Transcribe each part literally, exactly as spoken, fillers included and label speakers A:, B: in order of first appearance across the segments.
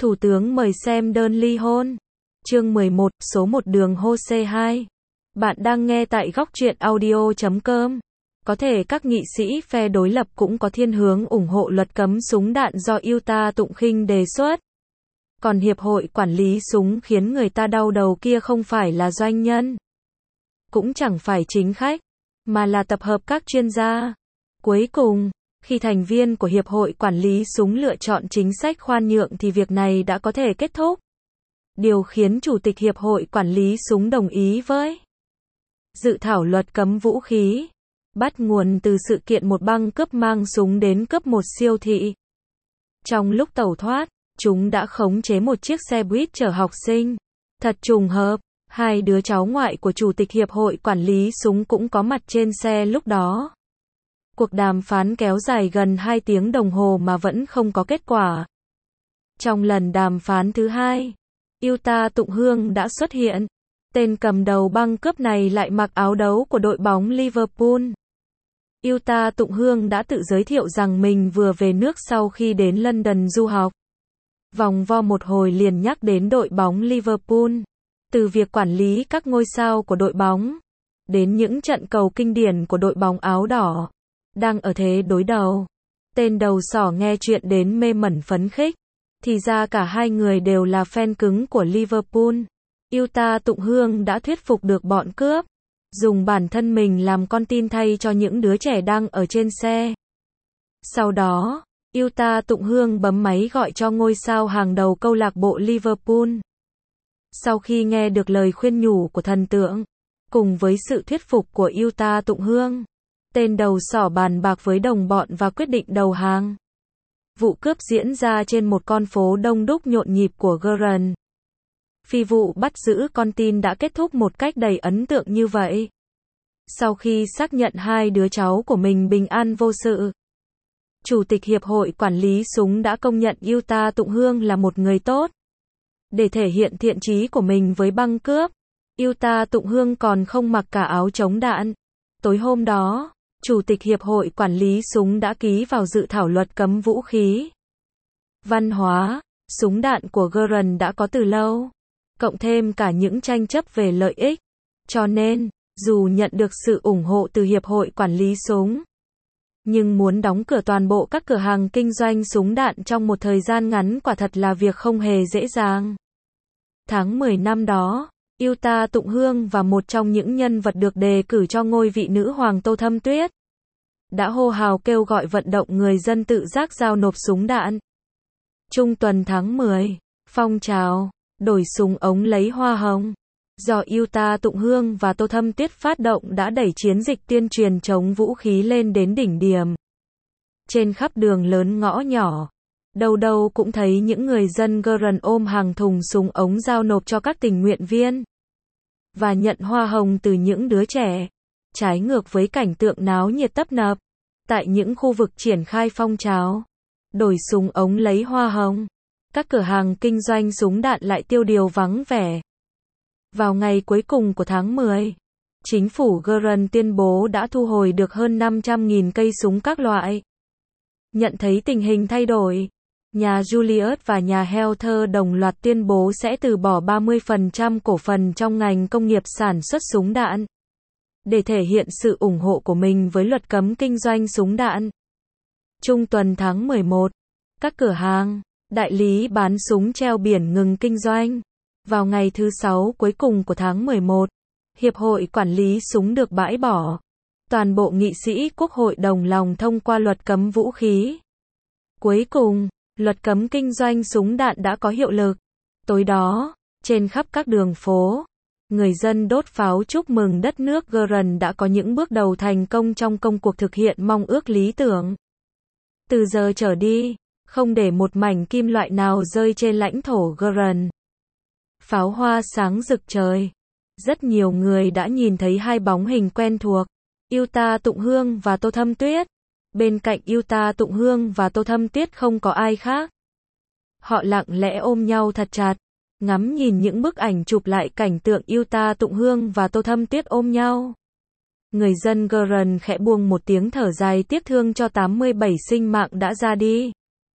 A: Thủ tướng mời xem đơn ly hôn. Chương mười một, số một đường Hose hai. Bạn đang nghe tại góc truyện audio chấm com. Có thể các nghị sĩ phe đối lập cũng có thiên hướng ủng hộ luật cấm súng đạn do Utah Tụng Khinh đề xuất. Còn Hiệp hội Quản lý Súng khiến người ta đau đầu kia không phải là doanh nhân, cũng chẳng phải chính khách, mà là tập hợp các chuyên gia. Cuối cùng, khi thành viên của Hiệp hội Quản lý Súng lựa chọn chính sách khoan nhượng thì việc này đã có thể kết thúc. Điều khiến Chủ tịch Hiệp hội Quản lý Súng đồng ý với dự thảo luật cấm vũ khí, bắt nguồn từ sự kiện một băng cướp mang súng đến cướp một siêu thị. Trong lúc tẩu thoát, chúng đã khống chế một chiếc xe buýt chở học sinh. Thật trùng hợp, hai đứa cháu ngoại của Chủ tịch Hiệp hội Quản lý Súng cũng có mặt trên xe lúc đó. Cuộc đàm phán kéo dài gần hai tiếng đồng hồ mà vẫn không có kết quả. Trong lần đàm phán thứ hai, Utah Tụng Hương đã xuất hiện. Tên cầm đầu băng cướp này lại mặc áo đấu của đội bóng Liverpool. Utah Tụng Hương đã tự giới thiệu rằng mình vừa về nước sau khi đến London du học. Vòng vo một hồi liền nhắc đến đội bóng Liverpool. Từ việc quản lý các ngôi sao của đội bóng, đến những trận cầu kinh điển của đội bóng áo đỏ, đang ở thế đối đầu. Tên đầu sỏ nghe chuyện đến mê mẩn phấn khích. Thì ra cả hai người đều là fan cứng của Liverpool. Utah Tụng Hương đã thuyết phục được bọn cướp, dùng bản thân mình làm con tin thay cho những đứa trẻ đang ở trên xe. Sau đó, Utah Tụng Hương bấm máy gọi cho ngôi sao hàng đầu câu lạc bộ Liverpool. Sau khi nghe được lời khuyên nhủ của thần tượng, cùng với sự thuyết phục của Utah Tụng Hương, tên đầu sỏ bàn bạc với đồng bọn và quyết định đầu hàng. Vụ cướp diễn ra trên một con phố đông đúc nhộn nhịp của Guernsey. Phi vụ bắt giữ con tin đã kết thúc một cách đầy ấn tượng như vậy. Sau khi xác nhận hai đứa cháu của mình bình an vô sự, Chủ tịch Hiệp hội Quản lý Súng đã công nhận Utah Tụng Hương là một người tốt. Để thể hiện thiện chí của mình với băng cướp, Utah Tụng Hương còn không mặc cả áo chống đạn. Tối hôm đó, Chủ tịch Hiệp hội Quản lý Súng đã ký vào dự thảo luật cấm vũ khí. Văn hóa, súng đạn của Guernsey đã có từ lâu, cộng thêm cả những tranh chấp về lợi ích. Cho nên, dù nhận được sự ủng hộ từ Hiệp hội Quản lý Súng, nhưng muốn đóng cửa toàn bộ các cửa hàng kinh doanh súng đạn trong một thời gian ngắn quả thật là việc không hề dễ dàng. Tháng mười năm đó, Utah Tụng Hương và một trong những nhân vật được đề cử cho ngôi vị nữ hoàng Tô Thâm Tuyết đã hô hào kêu gọi vận động người dân tự giác giao nộp súng đạn. Trung tuần tháng mười, phong trào đổi súng ống lấy hoa hồng do Utah Tụng Hương và Tô Thâm Tuyết phát động đã đẩy chiến dịch tuyên truyền chống vũ khí lên đến đỉnh điểm. Trên khắp đường lớn ngõ nhỏ, đâu đâu cũng thấy những người dân Guernsey ôm hàng thùng súng ống giao nộp cho các tình nguyện viên và nhận hoa hồng từ những đứa trẻ. Trái ngược với cảnh tượng náo nhiệt tấp nập tại những khu vực triển khai phong trào đổi súng ống lấy hoa hồng, các cửa hàng kinh doanh súng đạn lại tiêu điều vắng vẻ. Vào ngày cuối cùng của tháng mười, chính phủ Guernsey tuyên bố đã thu hồi được hơn năm trăm nghìn cây súng các loại. Nhận thấy tình hình thay đổi, nhà Julius và nhà Heather đồng loạt tuyên bố sẽ từ bỏ ba mươi phần trăm cổ phần trong ngành công nghiệp sản xuất súng đạn, để thể hiện sự ủng hộ của mình với luật cấm kinh doanh súng đạn. Trung tuần tháng mười một, các cửa hàng, đại lý bán súng treo biển ngừng kinh doanh. Vào ngày thứ sáu cuối cùng của tháng mười một, Hiệp hội Quản lý Súng được bãi bỏ. Toàn bộ nghị sĩ Quốc hội đồng lòng thông qua luật cấm vũ khí. Cuối cùng, luật cấm kinh doanh súng đạn đã có hiệu lực. Tối đó, trên khắp các đường phố, người dân đốt pháo chúc mừng đất nước Guernsey đã có những bước đầu thành công trong công cuộc thực hiện mong ước lý tưởng. Từ giờ trở đi, không để một mảnh kim loại nào rơi trên lãnh thổ Guernsey. Pháo hoa sáng rực trời. Rất nhiều người đã nhìn thấy hai bóng hình quen thuộc, Utah Tụng Hương và Tô Thâm Tuyết. Bên cạnh Utah Tụng Hương và Tô Thâm Tuyết không có ai khác. Họ lặng lẽ ôm nhau thật chặt, ngắm nhìn những bức ảnh chụp lại cảnh tượng Utah Tụng Hương và Tô Thâm Tuyết ôm nhau. Người dân Guernsey khẽ buông một tiếng thở dài tiếc thương cho tám mươi bảy sinh mạng đã ra đi.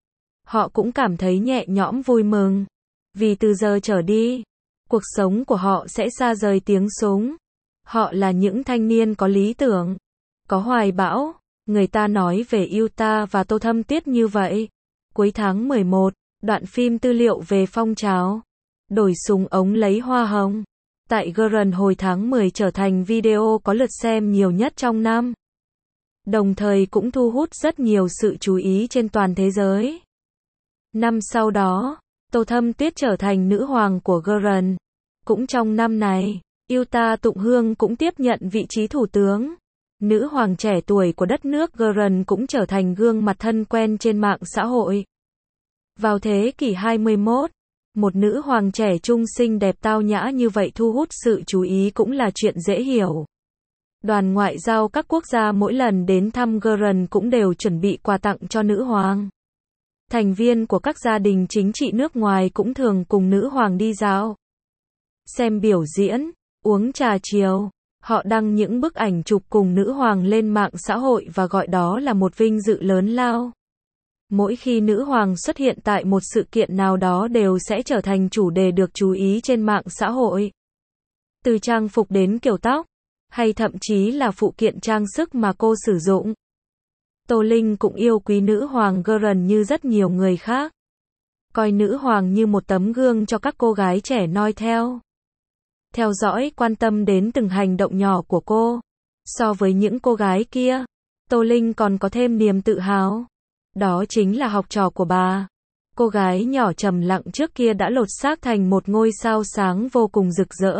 A: họ cũng cảm thấy nhẹ nhõm vui mừng. Vì từ giờ trở đi, cuộc sống của họ sẽ xa rời tiếng súng. Họ là những thanh niên có lý tưởng, có hoài bão. Người ta nói về Utah và Tô Thâm Tuyết như vậy. Cuối tháng mười một, đoạn phim tư liệu về phong trào đổi súng ống lấy hoa hồng tại Garden hồi tháng mười trở thành video có lượt xem nhiều nhất trong năm. Đồng thời cũng thu hút rất nhiều sự chú ý trên toàn thế giới. Năm sau đó, Tô Thâm Tuyết trở thành nữ hoàng của Garden. Cũng trong năm này, Utah Tụng Hương cũng tiếp nhận vị trí thủ tướng. Nữ hoàng trẻ tuổi của đất nước Garden cũng trở thành gương mặt thân quen trên mạng xã hội. Vào thế kỷ hai mươi mốt, một nữ hoàng trẻ trung xinh đẹp tao nhã như vậy thu hút sự chú ý cũng là chuyện dễ hiểu. Đoàn ngoại giao các quốc gia mỗi lần đến thăm Garden cũng đều chuẩn bị quà tặng cho nữ hoàng. Thành viên của các gia đình chính trị nước ngoài cũng thường cùng nữ hoàng đi dạo, xem biểu diễn, uống trà chiều. Họ đăng những bức ảnh chụp cùng nữ hoàng lên mạng xã hội và gọi đó là một vinh dự lớn lao. Mỗi khi nữ hoàng xuất hiện tại một sự kiện nào đó đều sẽ trở thành chủ đề được chú ý trên mạng xã hội. Từ trang phục đến kiểu tóc, hay thậm chí là phụ kiện trang sức mà cô sử dụng. Tô Linh cũng yêu quý nữ hoàng Garden như rất nhiều người khác. Coi nữ hoàng như một tấm gương cho các cô gái trẻ noi theo. Theo dõi, quan tâm đến từng hành động nhỏ của cô. So với những cô gái kia, Tô Linh còn có thêm niềm tự hào. Đó chính là học trò của bà. Cô gái nhỏ trầm lặng trước kia đã lột xác thành một ngôi sao sáng vô cùng rực rỡ.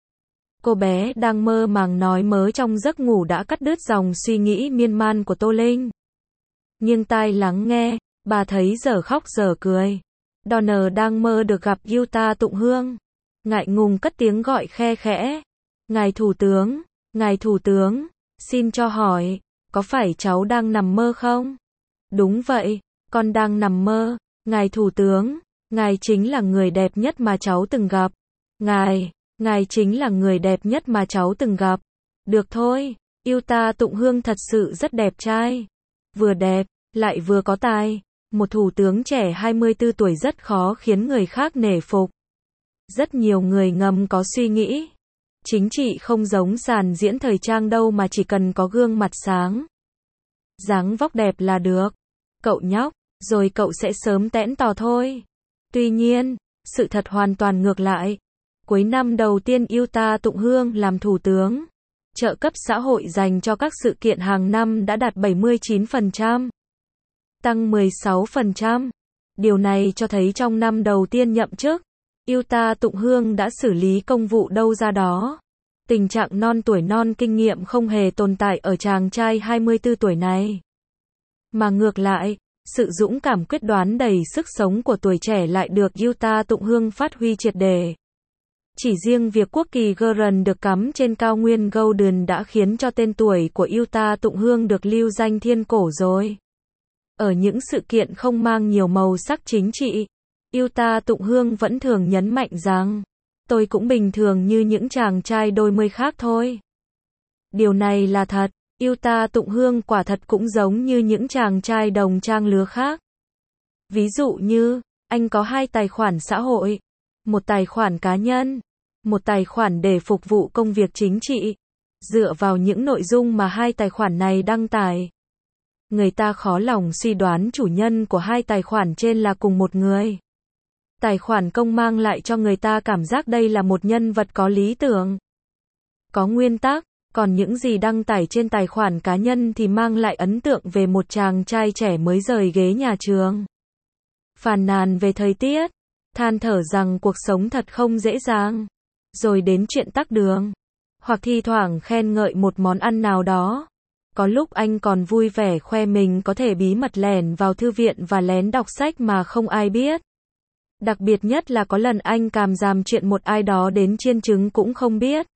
A: Cô bé đang mơ màng nói mớ trong giấc ngủ đã cắt đứt dòng suy nghĩ miên man của Tô Linh. Nghiêng tai lắng nghe, bà thấy dở khóc dở cười. Donner đang mơ được gặp Utah Tụng Hương. Ngại ngùng cất tiếng gọi khe khẽ. Ngài Thủ tướng, Ngài Thủ tướng, xin cho hỏi, có phải cháu đang nằm mơ không? Đúng vậy, con đang nằm mơ. Ngài Thủ tướng, Ngài chính là người đẹp nhất mà cháu từng gặp. Ngài, Ngài chính là người đẹp nhất mà cháu từng gặp. Được thôi, Utah Tụng Hương thật sự rất đẹp trai. Vừa đẹp, lại vừa có tài. Một thủ tướng trẻ hai mươi tư tuổi rất khó khiến người khác nể phục. Rất nhiều người ngầm có suy nghĩ, chính trị không giống sàn diễn thời trang đâu mà chỉ cần có gương mặt sáng, dáng vóc đẹp là được. Cậu nhóc, rồi cậu sẽ sớm tẽn tò thôi. Tuy nhiên, sự thật hoàn toàn ngược lại. Cuối năm đầu tiên Utah Tụng Hương làm thủ tướng, trợ cấp xã hội dành cho các sự kiện hàng năm đã đạt bảy mươi chín phần trăm, tăng mười sáu phần trăm. Điều này cho thấy trong năm đầu tiên nhậm chức, Utah Tụng Hương đã xử lý công vụ đâu ra đó. Tình trạng non tuổi non kinh nghiệm không hề tồn tại ở chàng trai hai mươi tư tuổi này. Mà ngược lại, sự dũng cảm quyết đoán đầy sức sống của tuổi trẻ lại được Utah Tụng Hương phát huy triệt để. Chỉ riêng việc quốc kỳ Garden được cắm trên cao nguyên Golden đã khiến cho tên tuổi của Utah Tụng Hương được lưu danh thiên cổ rồi. Ở những sự kiện không mang nhiều màu sắc chính trị, Utah Tụng Hương vẫn thường nhấn mạnh rằng, tôi cũng bình thường như những chàng trai đôi mươi khác thôi. Điều này là thật, Utah Tụng Hương quả thật cũng giống như những chàng trai đồng trang lứa khác. Ví dụ như, anh có hai tài khoản xã hội, một tài khoản cá nhân, một tài khoản để phục vụ công việc chính trị. Dựa vào những nội dung mà hai tài khoản này đăng tải, người ta khó lòng suy đoán chủ nhân của hai tài khoản trên là cùng một người. Tài khoản công mang lại cho người ta cảm giác đây là một nhân vật có lý tưởng, có nguyên tắc, còn những gì đăng tải trên tài khoản cá nhân thì mang lại ấn tượng về một chàng trai trẻ mới rời ghế nhà trường. Phàn nàn về thời tiết, than thở rằng cuộc sống thật không dễ dàng, rồi đến chuyện tắc đường, hoặc thi thoảng khen ngợi một món ăn nào đó. Có lúc anh còn vui vẻ khoe mình có thể bí mật lẻn vào thư viện và lén đọc sách mà không ai biết. Đặc biệt nhất là có lần anh càm ràm chuyện một ai đó đến chiên trứng cũng không biết.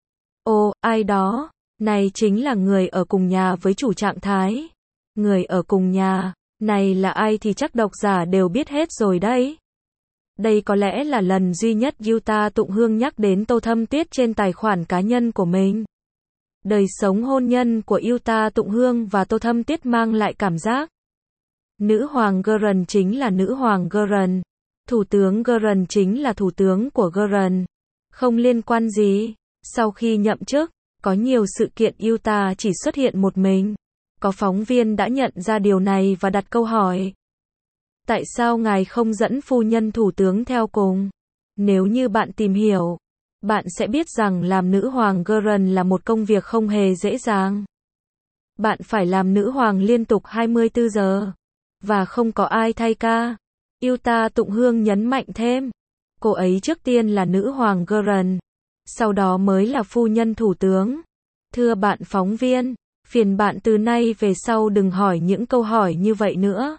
A: Ồ, ai đó, này chính là người ở cùng nhà với chủ Trạng Thái. Người ở cùng nhà, này là ai thì chắc độc giả đều biết hết rồi đấy. Đây có lẽ là lần duy nhất Utah Tụng Hương nhắc đến Tô Thâm Tuyết trên tài khoản cá nhân của mình. Đời sống hôn nhân của Utah Tụng Hương và Tô Thâm Tuyết mang lại cảm giác Nữ hoàng Göran chính là nữ hoàng Göran. Thủ tướng Göran chính là thủ tướng của Göran. Không liên quan gì. Sau khi nhậm chức, có nhiều sự kiện Utah chỉ xuất hiện một mình. Có phóng viên đã nhận ra điều này và đặt câu hỏi. Tại sao ngài không dẫn phu nhân thủ tướng theo cùng? Nếu như bạn tìm hiểu, bạn sẽ biết rằng làm nữ hoàng Göran là một công việc không hề dễ dàng. Bạn phải làm nữ hoàng liên tục hai mươi tư giờ. Và không có ai thay ca. Utah Tụng Hương nhấn mạnh thêm. Cô ấy trước tiên là nữ hoàng Göran. Sau đó mới là phu nhân thủ tướng. Thưa bạn phóng viên, phiền bạn từ nay về sau đừng hỏi những câu hỏi như vậy nữa.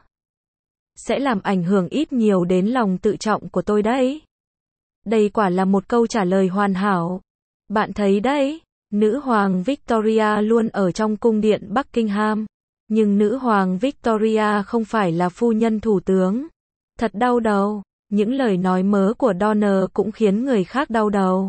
A: Sẽ làm ảnh hưởng ít nhiều đến lòng tự trọng của tôi đấy. Đây quả là một câu trả lời hoàn hảo. Bạn thấy đấy, nữ hoàng Victoria luôn ở trong cung điện Buckingham. Nhưng nữ hoàng Victoria không phải là phu nhân thủ tướng. Thật đau đầu. Những lời nói mớ của Donner cũng khiến người khác đau đầu.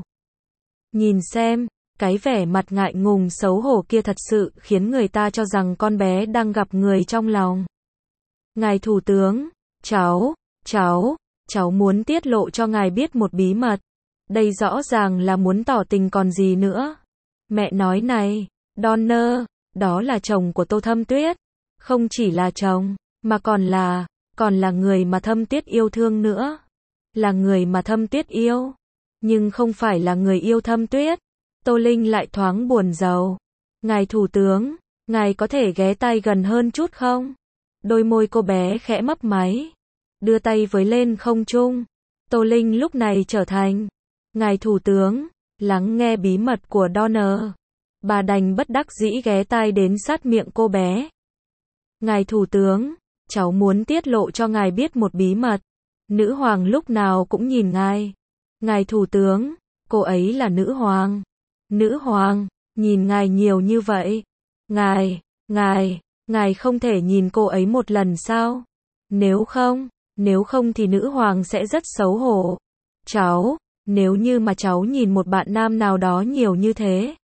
A: Nhìn xem, cái vẻ mặt ngại ngùng xấu hổ kia thật sự khiến người ta cho rằng con bé đang gặp người trong lòng. Ngài thủ tướng, cháu, cháu, cháu muốn tiết lộ cho ngài biết một bí mật. Đây rõ ràng là muốn tỏ tình còn gì nữa. Mẹ nói này, Donner, đó là chồng của Tô Thâm Tuyết. Không chỉ là chồng, mà còn là, còn là người mà Thâm Tuyết yêu thương nữa. Là người mà Thâm Tuyết yêu. Nhưng không phải là người yêu Thâm Tuyết. Tô Linh lại thoáng buồn rầu. Ngài thủ tướng, ngài có thể ghé tay gần hơn chút không? Đôi môi cô bé khẽ mấp máy. Đưa tay với lên không trung. Tô Linh lúc này trở thành. Ngài thủ tướng, lắng nghe bí mật của Donner. Bà đành bất đắc dĩ ghé tai đến sát miệng cô bé. Ngài thủ tướng, cháu muốn tiết lộ cho ngài biết một bí mật. Nữ hoàng lúc nào cũng nhìn ngài. Ngài thủ tướng, cô ấy là nữ hoàng. Nữ hoàng, nhìn ngài nhiều như vậy. Ngài, ngài, ngài không thể nhìn cô ấy một lần sao? Nếu không, nếu không thì nữ hoàng sẽ rất xấu hổ. Cháu, nếu như mà cháu nhìn một bạn nam nào đó nhiều như thế,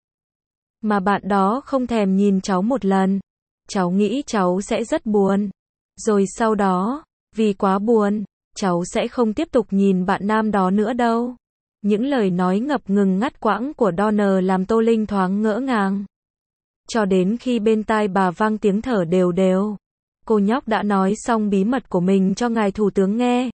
A: mà bạn đó không thèm nhìn cháu một lần, cháu nghĩ cháu sẽ rất buồn. Rồi sau đó, vì quá buồn, cháu sẽ không tiếp tục nhìn bạn nam đó nữa đâu. Những lời nói ngập ngừng ngắt quãng của Donner làm Tô Linh thoáng ngỡ ngàng. Cho đến khi bên tai bà vang tiếng thở đều đều. Cô nhóc đã nói xong bí mật của mình cho ngài thủ tướng nghe.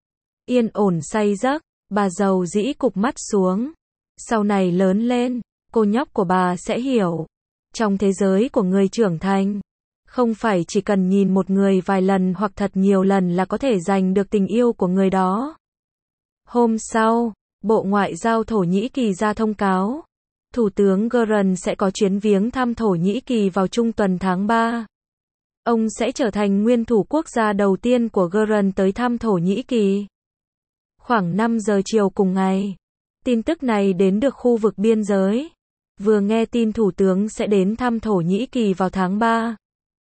A: Yên ổn say giấc, bà giàu dĩ cụp mắt xuống. Sau này lớn lên, cô nhóc của bà sẽ hiểu. Trong thế giới của người trưởng thành, không phải chỉ cần nhìn một người vài lần hoặc thật nhiều lần là có thể giành được tình yêu của người đó. Hôm sau, Bộ Ngoại giao Thổ Nhĩ Kỳ ra thông cáo. Thủ tướng Göran sẽ có chuyến viếng thăm Thổ Nhĩ Kỳ vào trung tuần tháng ba. Ông sẽ trở thành nguyên thủ quốc gia đầu tiên của Göran tới thăm Thổ Nhĩ Kỳ. Khoảng năm giờ chiều cùng ngày, tin tức này đến được khu vực biên giới. Vừa nghe tin thủ tướng sẽ đến thăm Thổ Nhĩ Kỳ vào tháng ba.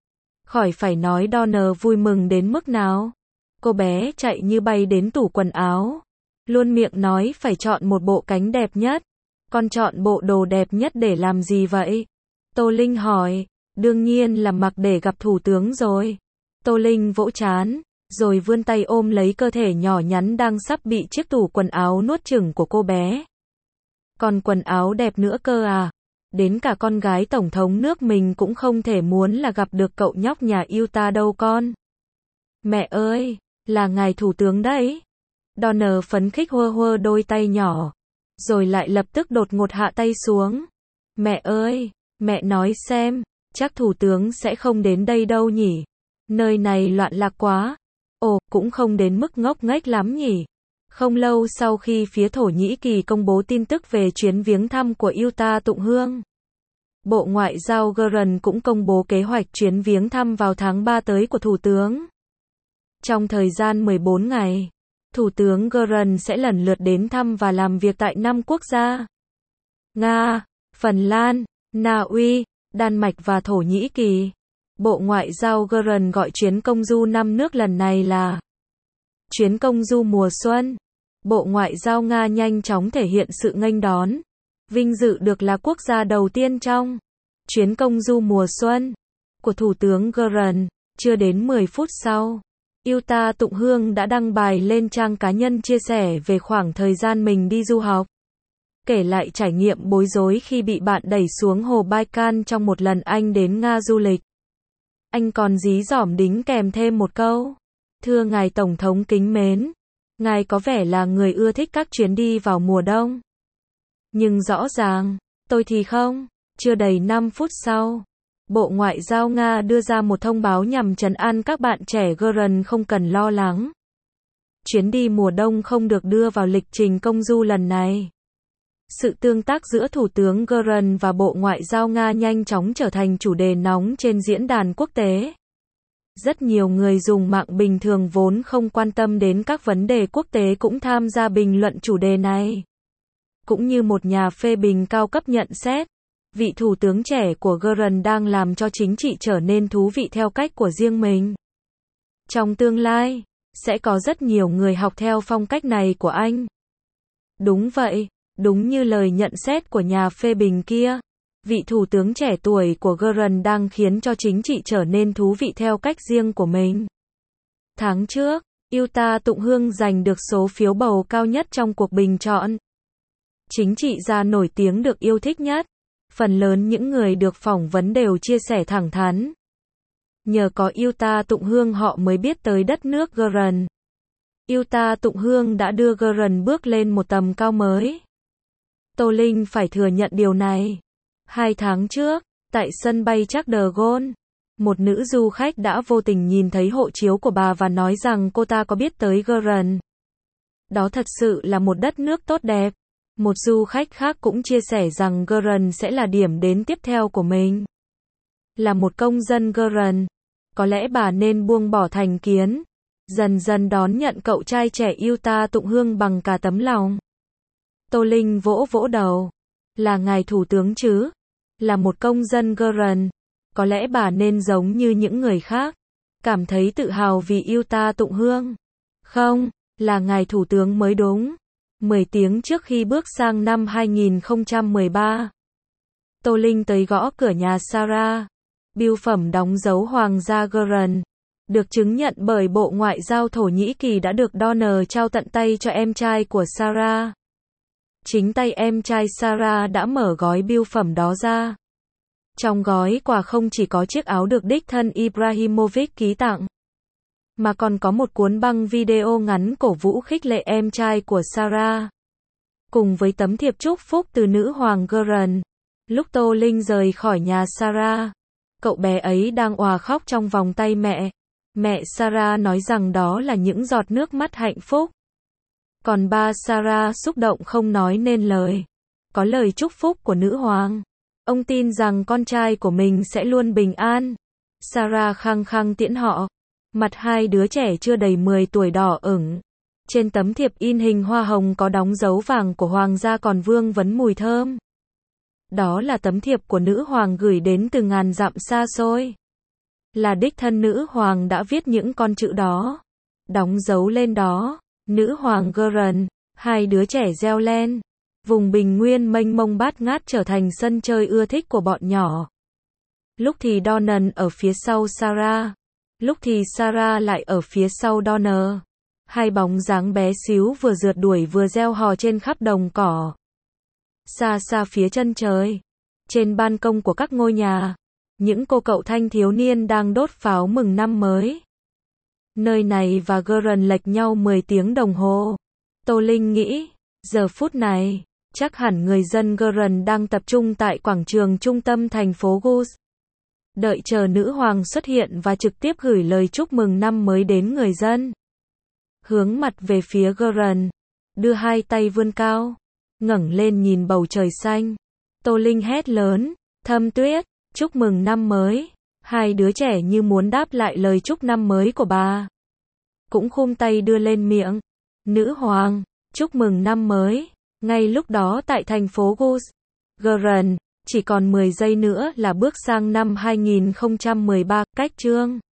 A: Khỏi phải nói Donner vui mừng đến mức nào. Cô bé chạy như bay đến tủ quần áo. Luôn miệng nói phải chọn một bộ cánh đẹp nhất. Con chọn bộ đồ đẹp nhất để làm gì vậy? Tô Linh hỏi. Đương nhiên là mặc để gặp thủ tướng rồi. Tô Linh vỗ trán, rồi vươn tay ôm lấy cơ thể nhỏ nhắn đang sắp bị chiếc tủ quần áo nuốt chửng của cô bé. Còn quần áo đẹp nữa cơ à? Đến cả con gái tổng thống nước mình cũng không thể muốn là gặp được cậu nhóc nhà Utah đâu con. Mẹ ơi, là ngài thủ tướng đấy. Donner phấn khích hơ hơ đôi tay nhỏ, rồi lại lập tức đột ngột hạ tay xuống. Mẹ ơi, mẹ nói xem, chắc thủ tướng sẽ không đến đây đâu nhỉ? Nơi này loạn lạc quá. Ồ, cũng không đến mức ngốc nghếch lắm nhỉ? Không lâu sau khi phía Thổ Nhĩ Kỳ công bố tin tức về chuyến viếng thăm của Utah Tụng Hương, Bộ Ngoại giao Göran cũng công bố kế hoạch chuyến viếng thăm vào tháng ba tới của Thủ tướng. Trong thời gian mười bốn ngày, Thủ tướng Göran sẽ lần lượt đến thăm và làm việc tại năm quốc gia: Nga, Phần Lan, Na Uy, Đan Mạch và Thổ Nhĩ Kỳ. Bộ Ngoại giao Göran gọi chuyến công du năm nước lần này là chuyến công du mùa xuân. Bộ Ngoại giao Nga nhanh chóng thể hiện sự nghênh đón, vinh dự được là quốc gia đầu tiên trong chuyến công du mùa xuân của Thủ tướng Göran. Chưa đến mười phút sau, Yuta Tụng Hương đã đăng bài lên trang cá nhân chia sẻ về khoảng thời gian mình đi du học. Kể lại trải nghiệm bối rối khi bị bạn đẩy xuống hồ Baikal trong một lần anh đến Nga du lịch. Anh còn dí dỏm đính kèm thêm một câu. Thưa ngài Tổng thống kính mến, ngài có vẻ là người ưa thích các chuyến đi vào mùa đông. Nhưng rõ ràng, tôi thì không. Chưa đầy năm phút sau, Bộ Ngoại giao Nga đưa ra một thông báo nhằm trấn an các bạn trẻ Guren không cần lo lắng. Chuyến đi mùa đông không được đưa vào lịch trình công du lần này. Sự tương tác giữa Thủ tướng Guren và Bộ Ngoại giao Nga nhanh chóng trở thành chủ đề nóng trên diễn đàn quốc tế. Rất nhiều người dùng mạng bình thường vốn không quan tâm đến các vấn đề quốc tế cũng tham gia bình luận chủ đề này. Cũng như một nhà phê bình cao cấp nhận xét, vị thủ tướng trẻ của Guren đang làm cho chính trị trở nên thú vị theo cách của riêng mình. Trong tương lai, sẽ có rất nhiều người học theo phong cách này của anh. Đúng vậy, đúng như lời nhận xét của nhà phê bình kia. Vị thủ tướng trẻ tuổi của Guren đang khiến cho chính trị trở nên thú vị theo cách riêng của mình. Tháng trước, Yuta Tụng Hương giành được số phiếu bầu cao nhất trong cuộc bình chọn. Chính trị gia nổi tiếng được yêu thích nhất. Phần lớn những người được phỏng vấn đều chia sẻ thẳng thắn. Nhờ có Yuta Tụng Hương họ mới biết tới đất nước Guren. Yuta Tụng Hương đã đưa Guren bước lên một tầm cao mới. Tô Linh phải thừa nhận điều này. Hai tháng trước, tại sân bay Charles de Gaulle, một nữ du khách đã vô tình nhìn thấy hộ chiếu của bà và nói rằng cô ta có biết tới Guren. Đó thật sự là một đất nước tốt đẹp. Một du khách khác cũng chia sẻ rằng Guren sẽ là điểm đến tiếp theo của mình. Là một công dân Guren, có lẽ bà nên buông bỏ thành kiến, dần dần đón nhận cậu trai trẻ Yuta Tụng Hương bằng cả tấm lòng. Tô Linh vỗ vỗ đầu. Là ngài thủ tướng chứ? Là một công dân Guren, có lẽ bà nên giống như những người khác, cảm thấy tự hào vì Yuta Tụng Hương. Không, là ngài thủ tướng mới đúng. mười tiếng trước khi bước sang năm hai nghìn không trăm mười ba, Tô Linh tới gõ cửa nhà Sarah. Bưu phẩm đóng dấu Hoàng gia Guren, được chứng nhận bởi Bộ Ngoại giao Thổ Nhĩ Kỳ đã được Donner trao tận tay cho em trai của Sarah. Chính tay em trai Sarah đã mở gói bưu phẩm đó ra. Trong gói quà không chỉ có chiếc áo được đích thân Ibrahimovic ký tặng, mà còn có một cuốn băng video ngắn cổ vũ khích lệ em trai của Sarah. Cùng với tấm thiệp chúc phúc từ nữ hoàng Guren. Lúc Tô Linh rời khỏi nhà Sarah, cậu bé ấy đang òa khóc trong vòng tay mẹ. Mẹ Sarah nói rằng đó là những giọt nước mắt hạnh phúc. Còn ba Sarah xúc động không nói nên lời. Có lời chúc phúc của nữ hoàng. Ông tin rằng con trai của mình sẽ luôn bình an. Sarah khăng khăng tiễn họ. Mặt hai đứa trẻ chưa đầy mười tuổi đỏ ửng. Trên tấm thiệp in hình hoa hồng có đóng dấu vàng của hoàng gia còn vương vấn mùi thơm. Đó là tấm thiệp của nữ hoàng gửi đến từ ngàn dặm xa xôi. Là đích thân nữ hoàng đã viết những con chữ đó. Đóng dấu lên đó. Nữ hoàng Guren, hai đứa trẻ reo lên. Vùng bình nguyên mênh mông bát ngát trở thành sân chơi ưa thích của bọn nhỏ. Lúc thì Donner ở phía sau Sarah. Lúc thì Sarah lại ở phía sau Donner. Hai bóng dáng bé xíu vừa rượt đuổi vừa reo hò trên khắp đồng cỏ. Xa xa phía chân trời, trên ban công của các ngôi nhà, những cô cậu thanh thiếu niên đang đốt pháo mừng năm mới. Nơi này và Guren lệch nhau mười tiếng đồng hồ. Tô Linh nghĩ, giờ phút này, chắc hẳn người dân Guren đang tập trung tại quảng trường trung tâm thành phố Gus. Đợi chờ nữ hoàng xuất hiện và trực tiếp gửi lời chúc mừng năm mới đến người dân. Hướng mặt về phía Guren, đưa hai tay vươn cao, ngẩng lên nhìn bầu trời xanh. Tô Linh hét lớn, Thâm Tuyết, chúc mừng năm mới. Hai đứa trẻ như muốn đáp lại lời chúc năm mới của bà. Cũng khum tay đưa lên miệng. Nữ hoàng, chúc mừng năm mới. Ngay lúc đó tại thành phố Gus, Guren, chỉ còn mười giây nữa là bước sang năm hai nghìn không trăm mười ba, cách chương